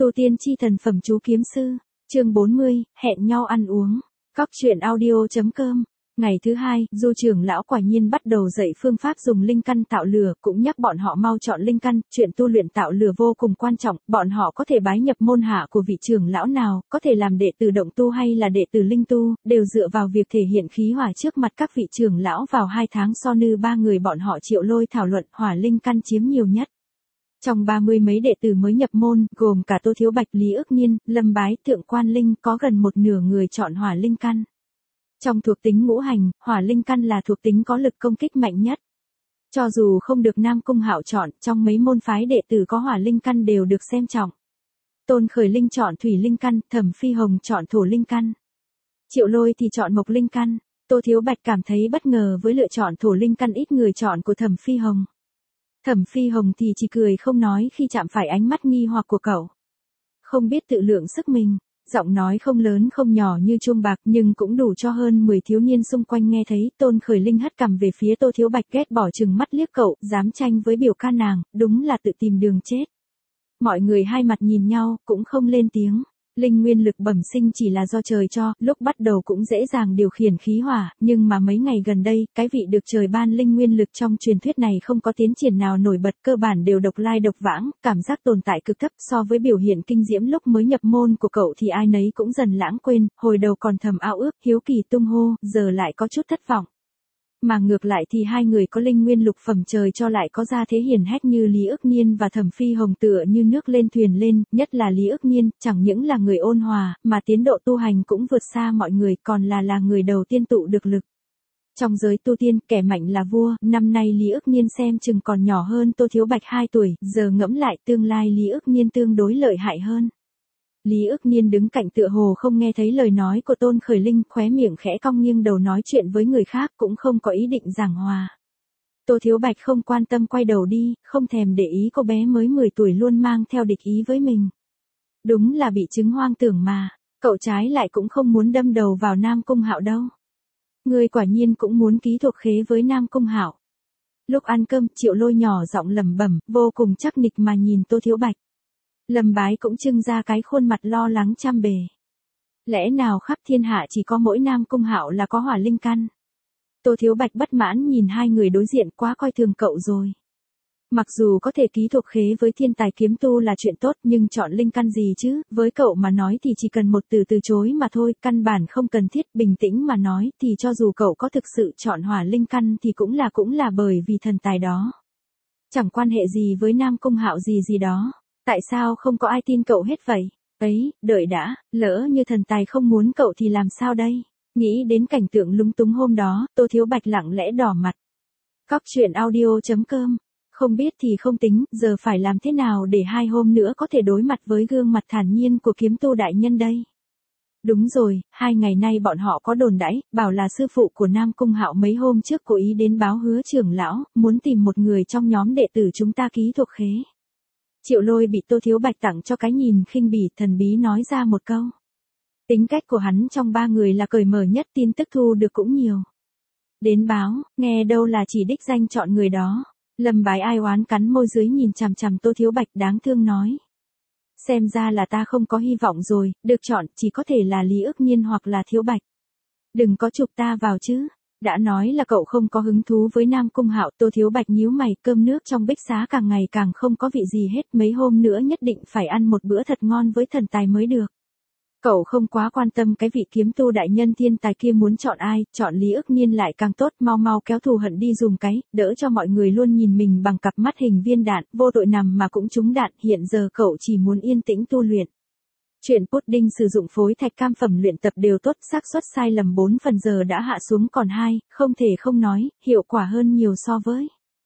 Tu tiên chi thần phẩm chú kiếm sư, chương 40, hẹn nhau ăn uống. Cóc truyện audio.com. Ngày thứ hai, Du trưởng lão quả nhiên bắt đầu dạy phương pháp dùng linh căn tạo lửa, cũng nhắc bọn họ mau chọn linh căn, chuyện tu luyện tạo lửa vô cùng quan trọng, bọn họ có thể bái nhập môn hạ của vị trưởng lão nào, có thể làm đệ tử động tu hay là đệ tử linh tu, đều dựa vào việc thể hiện khí hỏa trước mặt các vị trưởng lão. Vào 2 tháng so nư 3 người bọn họ Triệu Lôi thảo luận, hỏa linh căn chiếm nhiều nhất. Trong 30 mấy đệ tử mới nhập môn, gồm cả Tô Thiếu Bạch, Lý Ức Nhiên, Lâm Bái, Thượng Quan Linh, có gần một nửa người chọn hỏa linh căn. Trong thuộc tính ngũ hành, hỏa linh căn là thuộc tính có lực công kích mạnh nhất. Cho dù không được Nam Cung Hạo chọn, trong mấy môn phái đệ tử có hỏa linh căn đều được xem trọng. Tôn Khởi Linh chọn thủy linh căn, Thẩm Phi Hồng chọn thổ linh căn. Triệu Lôi thì chọn mộc linh căn. Tô Thiếu Bạch cảm thấy bất ngờ với lựa chọn thổ linh căn ít người chọn của Thẩm Phi Hồng. Thẩm Phi Hồng thì chỉ cười không nói khi chạm phải ánh mắt nghi hoặc của cậu. Không biết tự lượng sức mình, giọng nói không lớn không nhỏ như chuông bạc nhưng cũng đủ cho hơn 10 thiếu niên xung quanh nghe thấy. Tôn Khởi Linh hất cằm về phía Tô Thiếu Bạch, ghét bỏ chừng mắt liếc cậu, dám tranh với biểu ca nàng, đúng là tự tìm đường chết. Mọi người hai mặt nhìn nhau, cũng không lên tiếng. Linh nguyên lực bẩm sinh chỉ là do trời cho, lúc bắt đầu cũng dễ dàng điều khiển khí hỏa, nhưng mà mấy ngày gần đây, cái vị được trời ban linh nguyên lực trong truyền thuyết này không có tiến triển nào nổi bật, cơ bản đều độc lai độc vãng, cảm giác tồn tại cực thấp. So với biểu hiện kinh diễm lúc mới nhập môn của cậu thì ai nấy cũng dần lãng quên, hồi đầu còn thầm ao ước, hiếu kỳ tung hô, giờ lại có chút thất vọng. Mà ngược lại thì hai người có linh nguyên lục phẩm trời cho lại có ra thế hiển hách như Lý Ức Nhiên và Thẩm Phi Hồng tựa như nước lên thuyền lên, nhất là Lý Ức Nhiên, chẳng những là người ôn hòa, mà tiến độ tu hành cũng vượt xa mọi người, còn là người đầu tiên tụ được lực. Trong giới tu tiên, kẻ mạnh là vua, năm nay Lý Ức Nhiên xem chừng còn nhỏ hơn Tô Thiếu Bạch 2 tuổi, giờ ngẫm lại tương lai Lý Ức Nhiên tương đối lợi hại hơn. Lý Ức Nhiên đứng cạnh tựa hồ không nghe thấy lời nói của Tôn Khởi Linh, khóe miệng khẽ cong nghiêng đầu nói chuyện với người khác, cũng không có ý định giảng hòa. Tô Thiếu Bạch không quan tâm quay đầu đi, không thèm để ý cô bé mới 10 tuổi luôn mang theo địch ý với mình. Đúng là bị chứng hoang tưởng mà, cậu trái lại cũng không muốn đâm đầu vào Nam Cung Hạo đâu. Người quả nhiên cũng muốn ký thuộc khế với Nam Cung Hạo. Lúc ăn cơm, Triệu Lôi nhỏ giọng lẩm bẩm, vô cùng chắc nịch mà nhìn Tô Thiếu Bạch. Lâm Bái cũng trưng ra cái khuôn mặt lo lắng trăm bề. Lẽ nào khắp thiên hạ chỉ có mỗi Nam Cung Hạo là có hỏa linh căn? Tô Thiếu Bạch bất mãn nhìn hai người đối diện, quá coi thường cậu rồi. Mặc dù có thể ký thuộc khế với thiên tài kiếm tu là chuyện tốt, nhưng chọn linh căn gì chứ, với cậu mà nói thì chỉ cần một từ từ chối mà thôi, căn bản không cần thiết. Bình tĩnh mà nói thì cho dù cậu có thực sự chọn hỏa linh căn thì cũng là bởi vì thần tài đó. Chẳng quan hệ gì với Nam Cung Hạo gì đó. Tại sao không có ai tin cậu hết vậy? Ấy, đợi đã, lỡ như thần tài không muốn cậu thì làm sao đây? Nghĩ đến cảnh tượng lúng túng hôm đó, Tô Thiếu Bạch lặng lẽ đỏ mặt. Cóc truyện audio.com. Không biết thì không tính, giờ phải làm thế nào để 2 hôm nữa có thể đối mặt với gương mặt thản nhiên của kiếm tu đại nhân đây? Đúng rồi, 2 ngày nay bọn họ có đồn đãi, bảo là sư phụ của Nam Cung Hạo mấy hôm trước cố ý đến báo hứa trưởng lão, muốn tìm một người trong nhóm đệ tử chúng ta ký thuộc khế. Triệu Lôi bị Tô Thiếu Bạch tặng cho cái nhìn khinh bỉ, thần bí nói ra một câu. Tính cách của hắn trong 3 người là cởi mở nhất, tin tức thu được cũng nhiều. Đến báo, nghe đâu là chỉ đích danh chọn người đó. Lâm Bái ai oán cắn môi dưới nhìn chằm chằm Tô Thiếu Bạch, đáng thương nói. Xem ra là ta không có hy vọng rồi, được chọn chỉ có thể là Lý Ức Nhiên hoặc là Thiếu Bạch. Đừng có chụp ta vào chứ. Đã nói là cậu không có hứng thú với Nam Cung Hạo. Tô Thiếu Bạch nhíu mày, cơm nước trong bích xá càng ngày càng không có vị gì hết, mấy hôm nữa nhất định phải ăn một bữa thật ngon với thần tài mới được. Cậu không quá quan tâm cái vị kiếm tu đại nhân thiên tài kia muốn chọn ai, chọn Lý Ức Nhiên lại càng tốt, mau kéo thù hận đi dùm cái, đỡ cho mọi người luôn nhìn mình bằng cặp mắt hình viên đạn, vô tội nằm mà cũng trúng đạn. Hiện giờ cậu chỉ muốn yên tĩnh tu luyện. Chuyện pudding sử dụng phối thạch cam phẩm luyện tập đều tốt, xác suất sai lầm 4 phần giờ đã hạ xuống còn 2, không thể không nói, hiệu quả hơn nhiều so với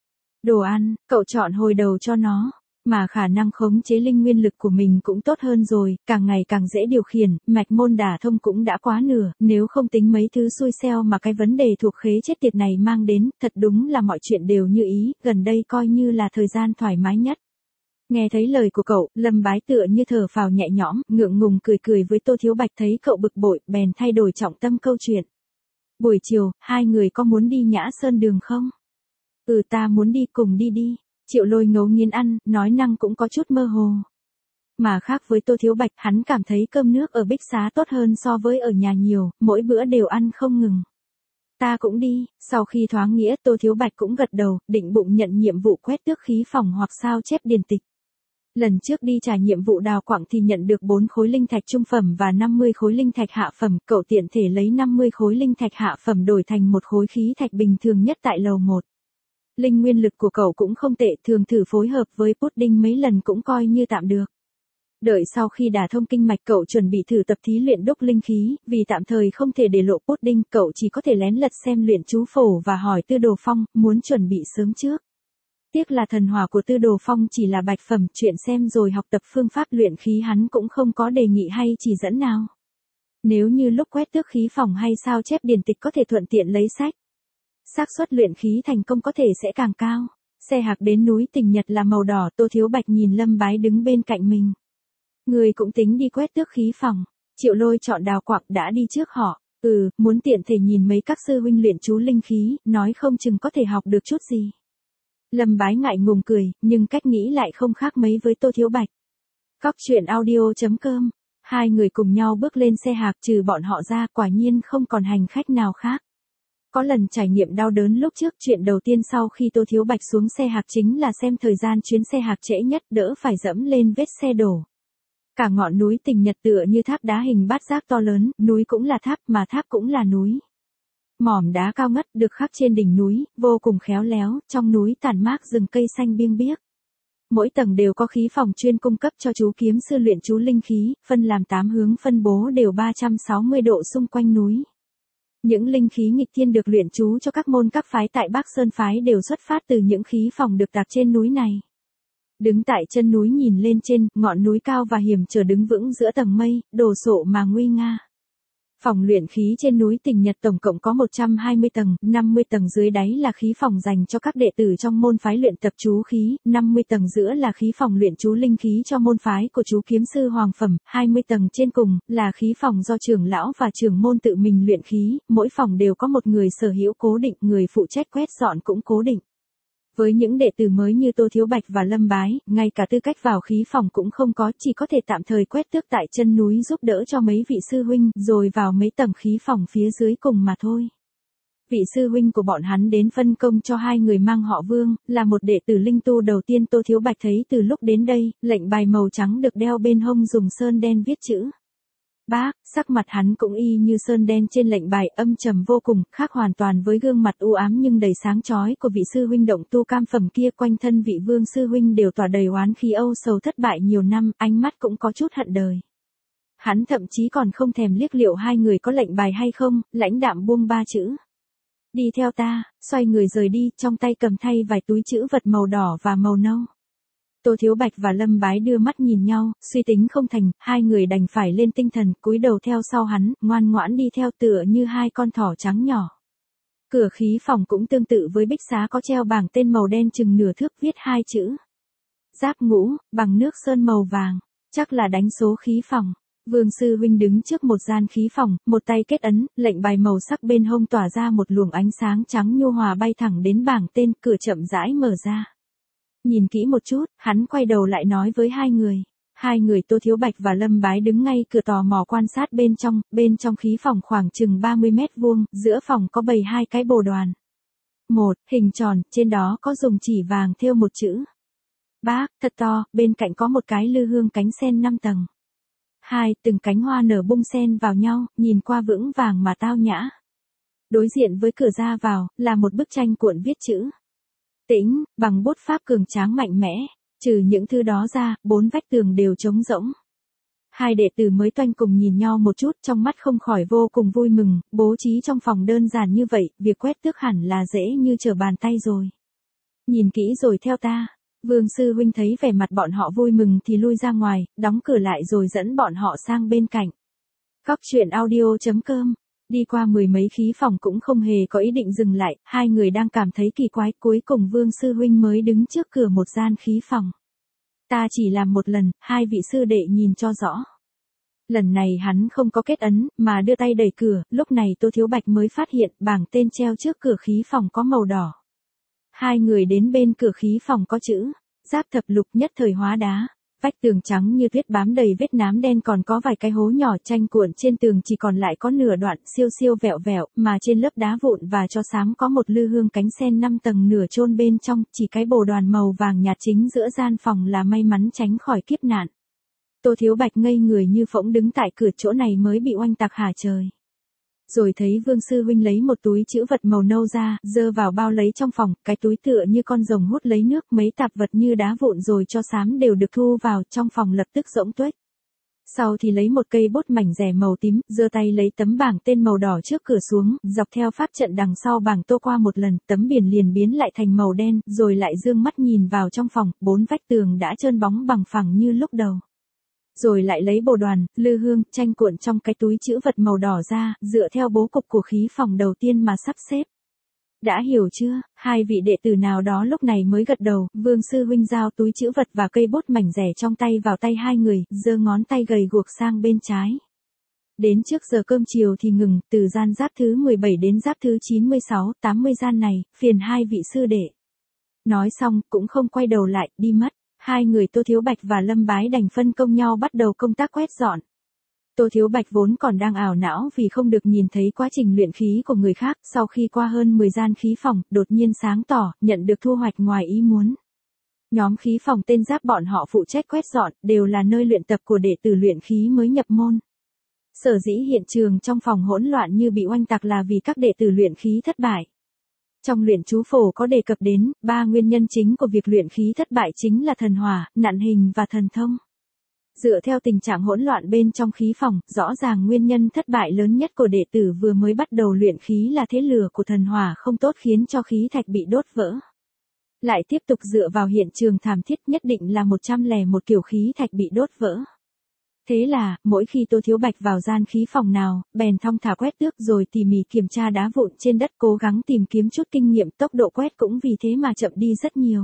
đồ ăn. Cậu chọn hồi đầu cho nó, mà khả năng khống chế linh nguyên lực của mình cũng tốt hơn rồi, càng ngày càng dễ điều khiển, mạch môn đả thông cũng đã quá nửa, nếu không tính mấy thứ xui xeo mà cái vấn đề thuộc khế chết tiệt này mang đến, thật đúng là mọi chuyện đều như ý, gần đây coi như là thời gian thoải mái nhất. Nghe thấy lời của cậu, Lâm Bái tựa như thở phào nhẹ nhõm, ngượng ngùng cười với Tô Thiếu Bạch, thấy cậu bực bội, bèn thay đổi trọng tâm câu chuyện. Buổi chiều, 2 người có muốn đi Nhã Sơn Đường không? Ta muốn đi, cùng đi đi. Triệu Lôi ngấu nghiến ăn, nói năng cũng có chút mơ hồ. Mà khác với Tô Thiếu Bạch, hắn cảm thấy cơm nước ở Bích Xá tốt hơn so với ở nhà nhiều, mỗi bữa đều ăn không ngừng. Ta cũng đi, sau khi thoáng nghĩa Tô Thiếu Bạch cũng gật đầu, định bụng nhận nhiệm vụ quét tước khí phòng hoặc sao chép điển tịch. Lần trước đi trả nhiệm vụ đào quặng thì nhận được 4 khối linh thạch trung phẩm và 50 khối linh thạch hạ phẩm, cậu tiện thể lấy 50 khối linh thạch hạ phẩm đổi thành một khối khí thạch bình thường nhất tại lầu 1. Linh nguyên lực của cậu cũng không tệ, thường thử phối hợp với pudding mấy lần cũng coi như tạm được. Đợi sau khi đả thông kinh mạch cậu chuẩn bị thử tập thí luyện đúc linh khí, vì tạm thời không thể để lộ pudding, cậu chỉ có thể lén lật xem luyện chú phổ và hỏi Tư Đồ Phong, muốn chuẩn bị sớm trước. Tiếc là thần hỏa của Tư Đồ Phong chỉ là bạch phẩm, chuyện xem rồi học tập phương pháp luyện khí hắn cũng không có đề nghị hay chỉ dẫn nào. Nếu như lúc quét tước khí phòng hay sao chép điển tịch có thể thuận tiện lấy sách, xác suất luyện khí thành công có thể sẽ càng cao. Xe hạc đến núi Tình Nhật là màu đỏ, Tô Thiếu Bạch nhìn Lâm Bái đứng bên cạnh mình. Người cũng tính đi quét tước khí phòng. Triệu Lôi chọn đào quặng đã đi trước họ. Muốn tiện thể nhìn mấy các sư huynh luyện chú linh khí, nói không chừng có thể học được chút gì. Lâm Bái ngại ngùng cười, nhưng cách nghĩ lại không khác mấy với Tô Thiếu Bạch. Cóc truyện audio.com. Hai người cùng nhau bước lên xe hạc, trừ bọn họ ra, quả nhiên không còn hành khách nào khác. Có lần trải nghiệm đau đớn lúc trước, chuyện đầu tiên sau khi Tô Thiếu Bạch xuống xe hạc chính là xem thời gian chuyến xe hạc trễ nhất, đỡ phải dẫm lên vết xe đổ. Cả ngọn núi Tình Nhật tựa như tháp đá hình bát giác to lớn, núi cũng là tháp mà tháp cũng là núi. Mỏm đá cao ngất được khắc trên đỉnh núi, vô cùng khéo léo, trong núi tản mát rừng cây xanh biêng biếc. Mỗi tầng đều có khí phòng chuyên cung cấp cho chú kiếm sư luyện chú linh khí, phân làm 8 hướng phân bố đều 360 độ xung quanh núi. Những linh khí nghịch thiên được luyện chú cho các môn các phái tại Bắc Sơn phái đều xuất phát từ những khí phòng được tạc trên núi này. Đứng tại chân núi nhìn lên trên, ngọn núi cao và hiểm trở đứng vững giữa tầng mây, đồ sộ mà nguy nga. Phòng luyện khí trên núi Tình Nhật tổng cộng có 120 tầng, 50 tầng dưới đáy là khí phòng dành cho các đệ tử trong môn phái luyện tập chú khí, 50 tầng giữa là khí phòng luyện chú linh khí cho môn phái của chú kiếm sư hoàng phẩm, 20 tầng trên cùng là khí phòng do trưởng lão và trưởng môn tự mình luyện khí, mỗi phòng đều có một người sở hữu cố định, người phụ trách quét dọn cũng cố định. Với những đệ tử mới như Tô Thiếu Bạch và Lâm Bái, ngay cả tư cách vào khí phòng cũng không có, chỉ có thể tạm thời quét tước tại chân núi giúp đỡ cho mấy vị sư huynh, rồi vào mấy tầng khí phòng phía dưới cùng mà thôi. Vị sư huynh của bọn hắn đến phân công cho hai người mang họ Vương, là một đệ tử linh tu đầu tiên Tô Thiếu Bạch thấy từ lúc đến đây, lệnh bài màu trắng được đeo bên hông dùng sơn đen viết chữ. Bác, sắc mặt hắn cũng y như sơn đen trên lệnh bài, âm trầm vô cùng, khác hoàn toàn với gương mặt u ám nhưng đầy sáng chói của vị sư huynh động tu cam phẩm kia. Quanh thân vị Vương sư huynh đều tỏa đầy oán khí âu sầu thất bại nhiều năm, ánh mắt cũng có chút hận đời. Hắn thậm chí còn không thèm liếc liệu hai người có lệnh bài hay không, lãnh đạm buông 3 chữ. Đi theo ta, xoay người rời đi, trong tay cầm thay vài túi chữ vật màu đỏ và màu nâu. Tô Thiếu Bạch và Lâm Bái đưa mắt nhìn nhau, suy tính không thành, hai người đành phải lên tinh thần, cúi đầu theo sau hắn, ngoan ngoãn đi theo tựa như hai con thỏ trắng nhỏ. Cửa khí phòng cũng tương tự với Bích Xá, có treo bảng tên màu đen chừng nửa thước viết 2 chữ. Giáp ngũ, bằng nước sơn màu vàng, chắc là đánh số khí phòng. Vương sư huynh đứng trước một gian khí phòng, một tay kết ấn, lệnh bài màu sắc bên hông tỏa ra một luồng ánh sáng trắng nhu hòa bay thẳng đến bảng tên, cửa chậm rãi mở ra. Nhìn kỹ một chút, hắn quay đầu lại nói với hai người. Hai người Tô Thiếu Bạch và Lâm Bái đứng ngay cửa tò mò quan sát bên trong khí phòng khoảng chừng 30 mét vuông, giữa phòng có bày 2 cái bồ đoàn. Một, hình tròn, trên đó có dùng chỉ vàng thêu một chữ. Bác, thật to, bên cạnh có một cái lư hương cánh sen 5 tầng. 2, từng cánh hoa nở bung xen vào nhau, nhìn qua vững vàng mà tao nhã. Đối diện với cửa ra vào, là một bức tranh cuộn viết chữ. Tĩnh, bằng bút pháp cường tráng mạnh mẽ, trừ những thứ đó ra, 4 vách tường đều trống rỗng. Hai đệ tử mới toanh cùng nhìn nhau một chút, trong mắt không khỏi vô cùng vui mừng, bố trí trong phòng đơn giản như vậy, việc quét tước hẳn là dễ như trở bàn tay rồi. Nhìn kỹ rồi theo ta. Vương sư huynh thấy vẻ mặt bọn họ vui mừng thì lui ra ngoài, đóng cửa lại rồi dẫn bọn họ sang bên cạnh. Cóc truyện audio.com. Đi qua 10 mấy khí phòng cũng không hề có ý định dừng lại, hai người đang cảm thấy kỳ quái, cuối cùng Vương sư huynh mới đứng trước cửa một gian khí phòng. Ta chỉ làm một lần, hai vị sư đệ nhìn cho rõ. Lần này hắn không có kết ấn, mà đưa tay đẩy cửa, lúc này Tô Thiếu Bạch mới phát hiện bảng tên treo trước cửa khí phòng có màu đỏ. Hai người đến bên cửa khí phòng có chữ, Giáp thập lục nhất thời hóa đá. Vách tường trắng như tuyết bám đầy vết nám đen, còn có vài cái hố nhỏ, tranh cuộn trên tường chỉ còn lại có nửa đoạn siêu siêu vẹo vẹo, mà trên lớp đá vụn và tro xám có một lư hương cánh sen 5 tầng nửa chôn bên trong, chỉ cái bồ đoàn màu vàng nhạt chính giữa gian phòng là may mắn tránh khỏi kiếp nạn. Tô Thiếu Bạch ngây người như phỗng đứng tại cửa, chỗ này mới bị oanh tạc hả trời. Rồi thấy Vương sư huynh lấy một túi trữ vật màu nâu ra, giơ vào bao lấy trong phòng, cái túi tựa như con rồng hút lấy nước, mấy tạp vật như đá vụn rồi tro xám đều được thu vào, trong phòng lập tức rỗng tuếch. Sau thì lấy một cây bút mảnh rẻ màu tím, giơ tay lấy tấm bảng tên màu đỏ trước cửa xuống, dọc theo pháp trận đằng sau bảng tô qua một lần, tấm biển liền biến lại thành màu đen, rồi lại dương mắt nhìn vào trong phòng, 4 vách tường đã trơn bóng bằng phẳng như lúc đầu. Rồi lại lấy bồ đoàn, lư hương, tranh cuộn trong cái túi trữ vật màu đỏ ra, dựa theo bố cục của khí phòng đầu tiên mà sắp xếp. Đã hiểu chưa? Hai vị đệ tử nào đó lúc này mới gật đầu. Vương sư huynh giao túi trữ vật và cây bút mảnh rẻ trong tay vào tay hai người, giơ ngón tay gầy guộc sang bên trái. Đến trước giờ cơm chiều thì ngừng, từ gian giáp thứ 17 đến giáp thứ 96, 80 gian này, phiền hai vị sư đệ. Nói xong, cũng không quay đầu lại, đi mất. Hai người Tô Thiếu Bạch và Lâm Bái đành phân công nhau bắt đầu công tác quét dọn. Tô Thiếu Bạch vốn còn đang ảo não vì không được nhìn thấy quá trình luyện khí của người khác, sau khi qua hơn 10 gian khí phòng, đột nhiên sáng tỏ, nhận được thu hoạch ngoài ý muốn. Nhóm khí phòng tên Giáp bọn họ phụ trách quét dọn, đều là nơi luyện tập của đệ tử luyện khí mới nhập môn. Sở dĩ hiện trường trong phòng hỗn loạn như bị oanh tạc là vì các đệ tử luyện khí thất bại. Trong luyện chú phổ có đề cập đến, 3 nguyên nhân chính của việc luyện khí thất bại chính là thần hỏa, nạn hình và thần thông. Dựa theo tình trạng hỗn loạn bên trong khí phòng, rõ ràng nguyên nhân thất bại lớn nhất của đệ tử vừa mới bắt đầu luyện khí là thế lửa của thần hỏa không tốt khiến cho khí thạch bị đốt vỡ. Lại tiếp tục dựa vào hiện trường thảm thiết nhất định là 101 kiểu khí thạch bị đốt vỡ. Thế là, mỗi khi Tô Thiếu Bạch vào gian khí phòng nào, bèn thong thả quét tước rồi tỉ mỉ kiểm tra đá vụn trên đất, cố gắng tìm kiếm chút kinh nghiệm, tốc độ quét cũng vì thế mà chậm đi rất nhiều.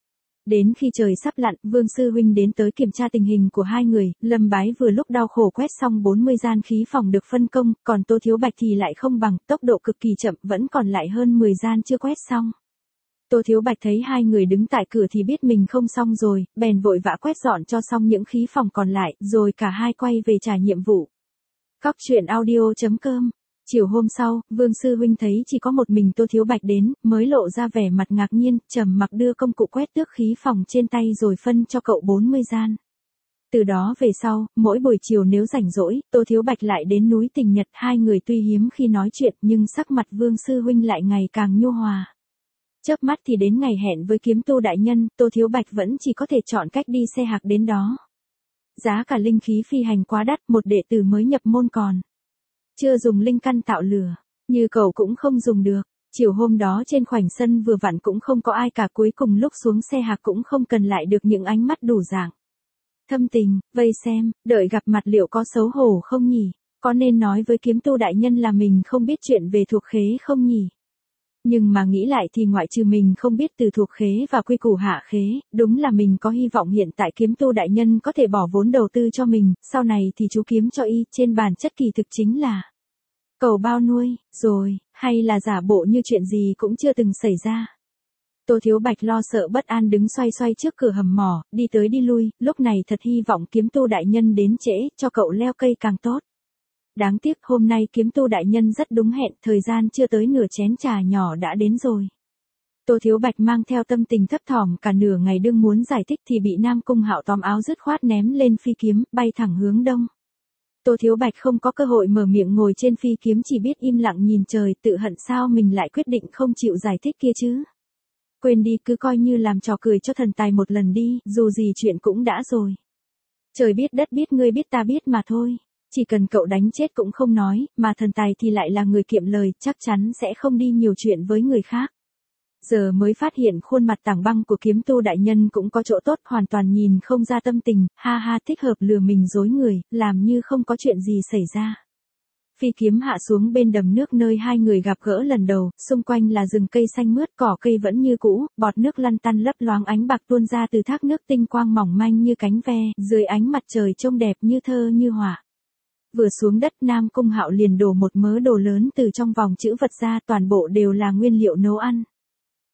Đến khi trời sắp lặn, Vương sư huynh đến tới kiểm tra tình hình của hai người, Lâm Bái vừa lúc đau khổ quét xong 40 gian khí phòng được phân công, còn Tô Thiếu Bạch thì lại không bằng, tốc độ cực kỳ chậm, vẫn còn lại hơn 10 gian chưa quét xong. Tô Thiếu Bạch thấy hai người đứng tại cửa thì biết mình không xong rồi, bèn vội vã quét dọn cho xong những khí phòng còn lại, rồi cả hai quay về trả nhiệm vụ. Cóc truyện audio.com. Chiều hôm sau, Vương sư huynh thấy chỉ có một mình Tô Thiếu Bạch đến, mới lộ ra vẻ mặt ngạc nhiên, trầm mặc đưa công cụ quét tước khí phòng trên tay rồi phân cho cậu 40 gian. Từ đó về sau, mỗi buổi chiều nếu rảnh rỗi, Tô Thiếu Bạch lại đến núi Tình Nhật, hai người tuy hiếm khi nói chuyện nhưng sắc mặt Vương sư huynh lại ngày càng nhu hòa. Chớp mắt thì đến ngày hẹn với kiếm tu đại nhân, Tô Thiếu Bạch vẫn chỉ có thể chọn cách đi xe hạc đến đó. Giá cả linh khí phi hành quá đắt, một đệ tử mới nhập môn còn chưa dùng linh căn tạo lửa, như cậu cũng không dùng được. Chiều hôm đó trên khoảnh sân vừa vặn cũng không có ai cả, cuối cùng lúc xuống xe hạc cũng không cần lại được những ánh mắt đủ dạng thâm tình, vây xem, đợi gặp mặt liệu có xấu hổ không nhỉ? Có nên nói với kiếm tu đại nhân là mình không biết chuyện về thuộc khế không nhỉ? Nhưng mà nghĩ lại thì ngoại trừ mình không biết từ thuộc khế và quy củ hạ khế, đúng là mình có hy vọng hiện tại kiếm tu đại nhân có thể bỏ vốn đầu tư cho mình, sau này thì chú kiếm cho y, trên bản chất kỳ thực chính là cầu bao nuôi, rồi, hay là giả bộ như chuyện gì cũng chưa từng xảy ra. Tô Thiếu Bạch lo sợ bất an đứng xoay xoay trước cửa hầm mỏ, đi tới đi lui, lúc này thật hy vọng kiếm tu đại nhân đến trễ, cho cậu leo cây càng tốt. Đáng tiếc hôm nay kiếm tu đại nhân rất đúng hẹn, thời gian chưa tới nửa chén trà nhỏ đã đến rồi. Tô Thiếu Bạch mang theo tâm tình thấp thỏm cả nửa ngày đương muốn giải thích thì bị Nam Cung Hạo tóm áo dứt khoát ném lên phi kiếm, bay thẳng hướng đông. Tô Thiếu Bạch không có cơ hội mở miệng ngồi trên phi kiếm, chỉ biết im lặng nhìn trời, tự hận sao mình lại quyết định không chịu giải thích kia chứ. Quên đi, cứ coi như làm trò cười cho thần tài một lần đi, dù gì chuyện cũng đã rồi. Trời biết đất biết ngươi biết ta biết mà thôi. Chỉ cần cậu đánh chết cũng không nói, mà thần tài thì lại là người kiệm lời, chắc chắn sẽ không đi nhiều chuyện với người khác. Giờ mới phát hiện khuôn mặt tảng băng của kiếm tu đại nhân cũng có chỗ tốt, hoàn toàn nhìn không ra tâm tình, ha ha, thích hợp lừa mình dối người, làm như không có chuyện gì xảy ra. Phi kiếm hạ xuống bên đầm nước nơi hai người gặp gỡ lần đầu, xung quanh là rừng cây xanh mướt, cỏ cây vẫn như cũ, bọt nước lăn tăn lấp loáng, ánh bạc tuôn ra từ thác nước tinh quang mỏng manh như cánh ve, dưới ánh mặt trời trông đẹp như thơ như họa. Vừa xuống đất, Nam Cung Hạo liền đổ một mớ đồ lớn từ trong vòng trữ vật ra, toàn bộ đều là nguyên liệu nấu ăn.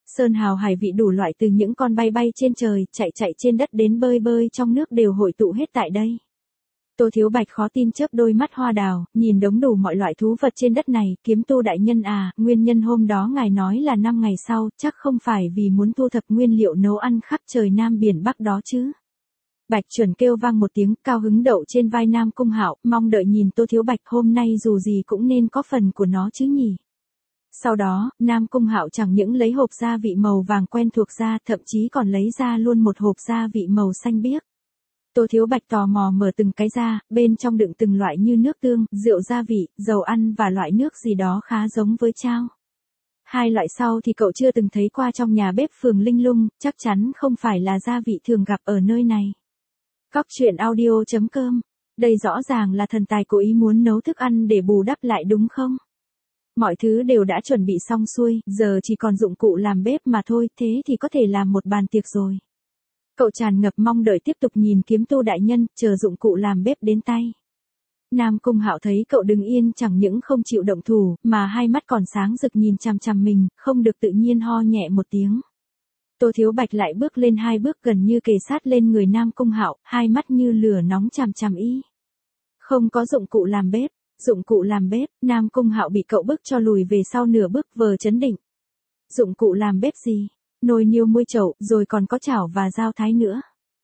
Sơn hào hải vị đủ loại từ những con bay bay trên trời, chạy chạy trên đất đến bơi bơi trong nước đều hội tụ hết tại đây. Tô Thiếu Bạch khó tin chớp đôi mắt hoa đào, nhìn đống đủ mọi loại thú vật trên đất này, Kiếm Tu đại nhân à, nguyên nhân hôm đó ngài nói là 5 ngày sau, chắc không phải vì muốn thu thập nguyên liệu nấu ăn khắp trời Nam biển Bắc đó chứ. Bạch Chuẩn kêu vang một tiếng, cao hứng đậu trên vai Nam Cung Hạo, mong đợi nhìn Tô Thiếu Bạch, hôm nay dù gì cũng nên có phần của nó chứ nhỉ. Sau đó, Nam Cung Hạo chẳng những lấy hộp gia vị màu vàng quen thuộc ra, thậm chí còn lấy ra luôn một hộp gia vị màu xanh biếc. Tô Thiếu Bạch tò mò mở từng cái ra, bên trong đựng từng loại như nước tương, rượu gia vị, dầu ăn và loại nước gì đó khá giống với chao. Hai loại sau thì cậu chưa từng thấy qua trong nhà bếp phường Linh Lung, chắc chắn không phải là gia vị thường gặp ở nơi này. Cóc truyện audio.com. Đây rõ ràng là thần tài cố ý muốn nấu thức ăn để bù đắp lại đúng không? Mọi thứ đều đã chuẩn bị xong xuôi, giờ chỉ còn dụng cụ làm bếp mà thôi, thế thì có thể làm một bàn tiệc rồi. Cậu tràn ngập mong đợi tiếp tục nhìn Kiếm Tu đại nhân, chờ dụng cụ làm bếp đến tay. Nam Cung Hạo thấy cậu đứng yên chẳng những không chịu động thủ, mà hai mắt còn sáng rực nhìn chằm chằm mình, không được tự nhiên ho nhẹ một tiếng. Tô Thiếu Bạch lại bước lên 2 bước gần như kề sát lên người Nam Cung Hạo, hai mắt như lửa nóng chằm chằm y. Không có dụng cụ làm bếp, dụng cụ làm bếp, Nam Cung Hạo bị cậu bức cho lùi về sau nửa bước vờ chấn định. Dụng cụ làm bếp gì? Nồi niêu muôi chậu, rồi còn có chảo và dao thái nữa.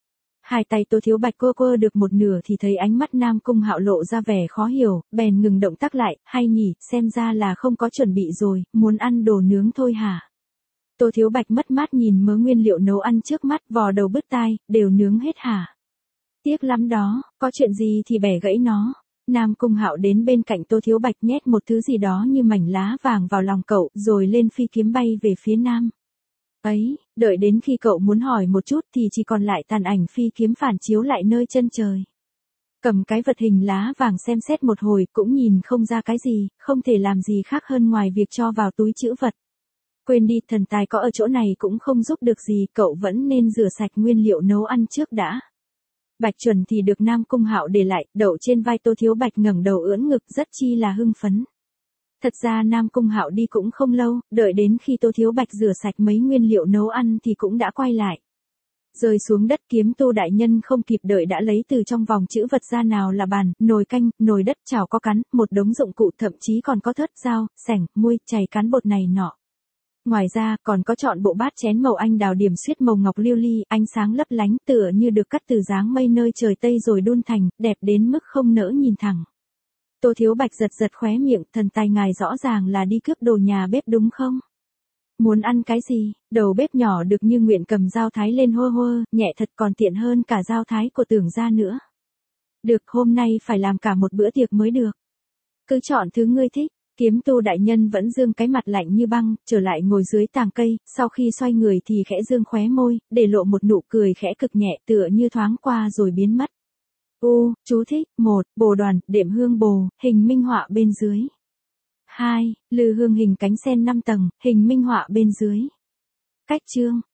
Hai tay Tô Thiếu Bạch quơ được một nửa thì thấy ánh mắt Nam Cung Hạo lộ ra vẻ khó hiểu, bèn ngừng động tác lại, hay nhỉ, xem ra là không có chuẩn bị rồi, muốn ăn đồ nướng thôi hả? Tô Thiếu Bạch mất mát nhìn mớ nguyên liệu nấu ăn trước mắt, vò đầu bứt tai, đều nướng hết hả? Tiếc lắm đó, có chuyện gì thì bẻ gãy nó. Nam Cung Hạo đến bên cạnh Tô Thiếu Bạch nhét một thứ gì đó như mảnh lá vàng vào lòng cậu, rồi lên phi kiếm bay về phía Nam. Ấy, đợi đến khi cậu muốn hỏi một chút thì chỉ còn lại tàn ảnh phi kiếm phản chiếu lại nơi chân trời. Cầm cái vật hình lá vàng xem xét một hồi cũng nhìn không ra cái gì, không thể làm gì khác hơn ngoài việc cho vào túi trữ vật. Quên đi, thần tài có ở chỗ này cũng không giúp được gì, cậu vẫn nên rửa sạch nguyên liệu nấu ăn trước đã. Bạch Chuẩn thì được Nam Cung Hạo để lại, đậu trên vai Tô Thiếu Bạch ngẩng đầu ưỡn ngực rất chi là hưng phấn. Thật ra Nam Cung Hạo đi cũng không lâu, đợi đến khi Tô Thiếu Bạch rửa sạch mấy nguyên liệu nấu ăn thì cũng đã quay lại. Rơi xuống đất, Kiếm Tu đại nhân không kịp đợi đã lấy từ trong vòng trữ vật ra, nào là bàn, nồi canh, nồi đất, chảo có cán, một đống dụng cụ, thậm chí còn có thớt, dao, sẻng, muôi, chày cán bột này nọ. Ngoài ra, còn có trọn bộ bát chén màu anh đào điểm xuyết màu ngọc lưu ly, ánh sáng lấp lánh tựa như được cắt từ dáng mây nơi trời Tây rồi đun thành, đẹp đến mức không nỡ nhìn thẳng. Tô Thiếu Bạch giật giật khóe miệng, thần tài ngài rõ ràng là đi cướp đồ nhà bếp đúng không? Muốn ăn cái gì? Đầu bếp nhỏ được như nguyện cầm dao thái lên hô hô, nhẹ thật còn tiện hơn cả dao thái của Tưởng gia nữa. Được, hôm nay phải làm cả một bữa tiệc mới được. Cứ chọn thứ ngươi thích. Kiếm Tu đại nhân vẫn dương cái mặt lạnh như băng, trở lại ngồi dưới tàng cây, sau khi xoay người thì khẽ dương khóe môi, để lộ một nụ cười khẽ cực nhẹ tựa như thoáng qua rồi biến mất. Chú thích, 1, bồ đoàn, đệm hương bồ, hình minh họa bên dưới. 2, lư hương hình cánh sen 5 tầng, hình minh họa bên dưới. Cách chương.